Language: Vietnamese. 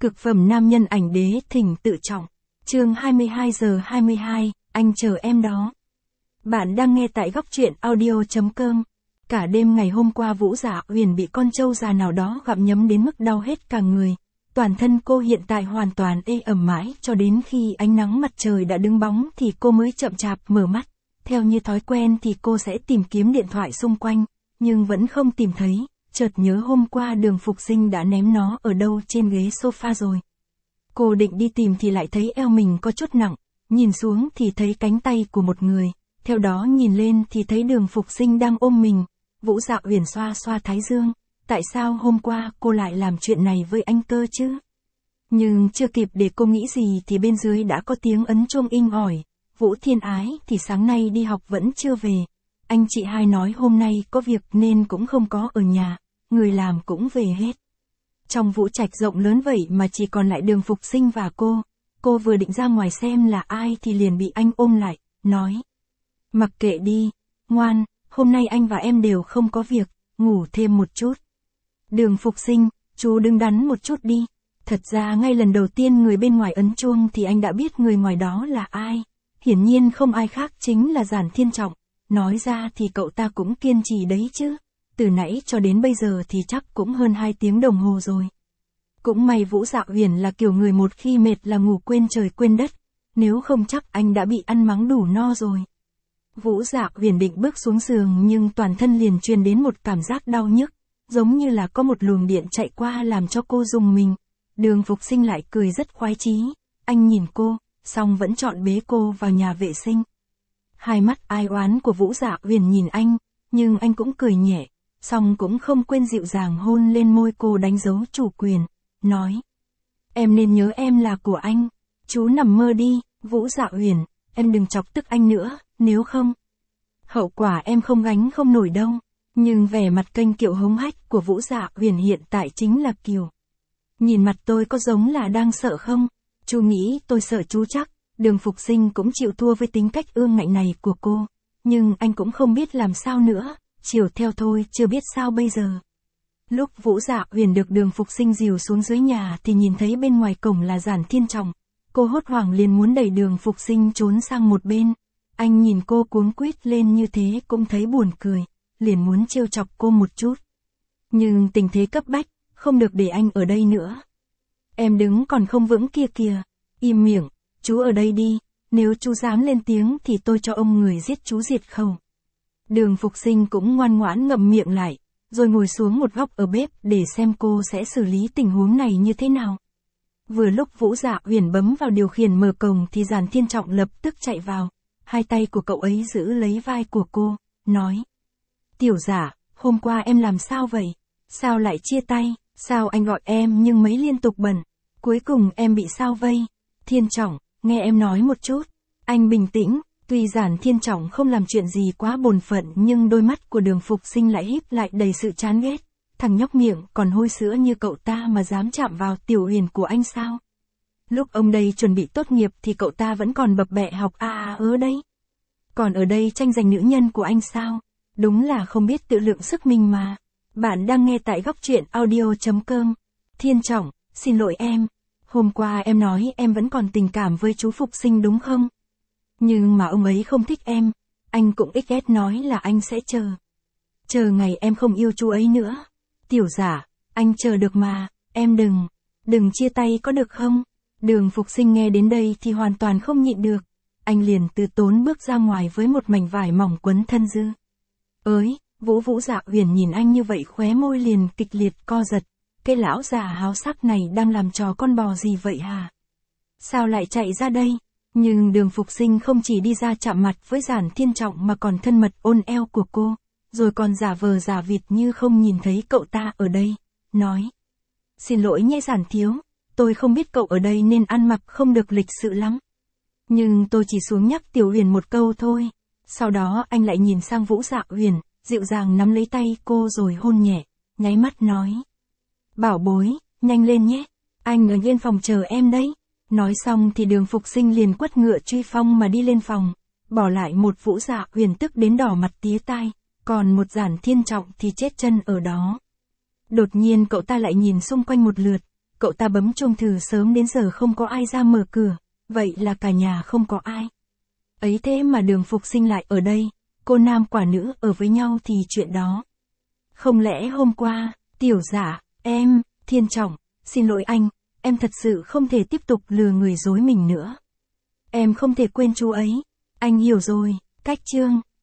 Cực phẩm nam nhân ảnh đế thỉnh tự trọng. Chương 22:22, anh chờ em đó. Bạn đang nghe tại góc truyện audio.com. Cả đêm ngày hôm qua Vũ Dạ Huyền bị con trâu già nào đó gặm nhấm đến mức đau hết cả người. Toàn thân cô hiện tại hoàn toàn ê ẩm mãi cho đến khi ánh nắng mặt trời đã đứng bóng thì cô mới chậm chạp mở mắt. Theo như thói quen thì cô sẽ tìm kiếm điện thoại xung quanh, nhưng vẫn không tìm thấy. Chợt nhớ hôm qua Đường Phục Sinh đã ném nó ở đâu trên ghế sofa rồi. Cô định đi tìm thì lại thấy eo mình có chút nặng, nhìn xuống thì thấy cánh tay của một người, theo đó nhìn lên thì thấy Đường Phục Sinh đang ôm mình. Vũ Dạ Huyền xoa xoa thái dương, tại sao hôm qua cô lại làm chuyện này với anh cơ chứ? Nhưng chưa kịp để cô nghĩ gì thì bên dưới đã có tiếng ấn chuông inh ỏi. Vũ Thiên Ái thì sáng nay đi học vẫn chưa về. Anh chị hai nói hôm nay có việc nên cũng không có ở nhà, người làm cũng về hết. Trong Vũ Trạch rộng lớn vậy mà chỉ còn lại Đường Phục Sinh và cô vừa định ra ngoài xem là ai thì liền bị anh ôm lại, nói. Mặc kệ đi, ngoan, hôm nay anh và em đều không có việc, ngủ thêm một chút. Đường Phục Sinh, chú đứng đắn một chút đi. Thật ra ngay lần đầu tiên người bên ngoài ấn chuông thì anh đã biết người ngoài đó là ai. Hiển nhiên không ai khác chính là Giản Thiên Trọng. Nói ra thì cậu ta cũng kiên trì đấy chứ. Từ nãy cho đến bây giờ thì chắc cũng hơn 2 tiếng đồng hồ rồi. Cũng may Vũ Dạ Huyền là kiểu người một khi mệt là ngủ quên trời quên đất. Nếu không chắc anh đã bị ăn mắng đủ no rồi. Vũ Dạ Huyền định bước xuống giường nhưng toàn thân liền truyền đến một cảm giác đau nhức. Giống như là có một luồng điện chạy qua làm cho cô rùng mình. Đường Phục Sinh lại cười rất khoái chí. Anh nhìn cô, xong vẫn chọn bế cô vào nhà vệ sinh. Hai mắt ai oán của Vũ Dạ Huyền nhìn anh, nhưng anh cũng cười nhẹ, xong cũng không quên dịu dàng hôn lên môi cô đánh dấu chủ quyền, nói. Em nên nhớ em là của anh, chú nằm mơ đi, Vũ Dạ Huyền, em đừng chọc tức anh nữa, nếu không. Hậu quả em không gánh không nổi đâu, nhưng vẻ mặt kênh kiệu hống hách của Vũ Dạ Huyền hiện tại chính là kiều. Nhìn mặt tôi có giống là đang sợ không? Chú nghĩ tôi sợ chú chắc. Đường Phục Sinh cũng chịu thua với tính cách ương ngạnh này của cô. Nhưng anh cũng không biết làm sao nữa, chiều theo thôi chưa biết sao bây giờ. Lúc Vũ Dạ Huyền được Đường Phục Sinh dìu xuống dưới nhà thì nhìn thấy bên ngoài cổng là Giản Thiên Trọng. Cô hốt hoảng liền muốn đẩy Đường Phục Sinh trốn sang một bên. Anh nhìn cô cuống quýt lên như thế cũng thấy buồn cười, liền muốn trêu chọc cô một chút. Nhưng tình thế cấp bách, không được để anh ở đây nữa. Em đứng còn không vững kia kìa, im miệng. Chú ở đây đi, nếu chú dám lên tiếng thì tôi cho ông người giết chú diệt khẩu. Đường Phục Sinh cũng ngoan ngoãn ngậm miệng lại, rồi ngồi xuống một góc ở bếp để xem cô sẽ xử lý tình huống này như thế nào. Vừa lúc Vũ Dạ Huyền bấm vào điều khiển mở cổng thì Giản Thiên Trọng lập tức chạy vào. Hai tay của cậu ấy giữ lấy vai của cô, nói. Tiểu Dạ, hôm qua em làm sao vậy? Sao lại chia tay? Sao anh gọi em nhưng mấy liên tục bận? Cuối cùng em bị sao vây? Thiên Trọng, nghe em nói một chút. Anh bình tĩnh, tuy Giản Thiên Trọng không làm chuyện gì quá bổn phận nhưng đôi mắt của Đường Phục Sinh lại híp lại đầy sự chán ghét. Thằng nhóc miệng còn hôi sữa như cậu ta mà dám chạm vào Tiểu Huyền của anh sao? Lúc ông đây chuẩn bị tốt nghiệp thì cậu ta vẫn còn bập bẹ học đấy. Còn ở đây tranh giành nữ nhân của anh sao? Đúng là không biết tự lượng sức mình mà. Bạn đang nghe tại góc truyện audio.com. Thiên Trọng, xin lỗi em. Hôm qua em nói em vẫn còn tình cảm với chú Phục Sinh đúng không? Nhưng mà ông ấy không thích em. Anh cũng XS nói là anh sẽ chờ. Chờ ngày em không yêu chú ấy nữa. Tiểu Dạ, anh chờ được mà, em đừng chia tay có được không? Đường Phục Sinh nghe đến đây thì hoàn toàn không nhịn được. Anh liền từ tốn bước ra ngoài với một mảnh vải mỏng quấn thân dư. Vũ Dạ Huyền nhìn anh như vậy khóe môi liền kịch liệt co giật. Cái lão già háo sắc này đang làm trò con bò gì vậy hả? Sao lại chạy ra đây? Nhưng Đường Phục Sinh không chỉ đi ra chạm mặt với Giản Thiên Trọng mà còn thân mật ôn eo của cô, rồi còn giả vờ giả vịt như không nhìn thấy cậu ta ở đây, nói. Xin lỗi nhé Giản thiếu, tôi không biết cậu ở đây nên ăn mặc không được lịch sự lắm. Nhưng tôi chỉ xuống nhắc Tiểu Huyền một câu thôi. Sau đó anh lại nhìn sang Vũ Dạ Huyền, dịu dàng nắm lấy tay cô rồi hôn nhẹ, nháy mắt nói. Bảo bối, nhanh lên nhé, anh ở yên phòng chờ em đấy. Nói xong thì Đường Phục Sinh liền quất ngựa truy phong mà đi lên phòng, bỏ lại một Vũ Dạ Huyền tức đến đỏ mặt tía tai, còn một Giản Thiên Trọng thì chết chân ở đó. Đột nhiên cậu ta lại nhìn xung quanh một lượt, Cậu ta bấm chuông từ sớm đến giờ không có ai ra mở cửa, vậy là cả nhà không có ai. Ấy thế mà Đường Phục Sinh lại ở đây, cô nam quả nữ ở với nhau thì chuyện đó. Không lẽ hôm qua, Tiểu Dạ, em, Thiên Trọng, xin lỗi anh, em thật sự không thể tiếp tục lừa người dối mình nữa. Em không thể quên chú ấy, anh hiểu rồi, Cách Chương.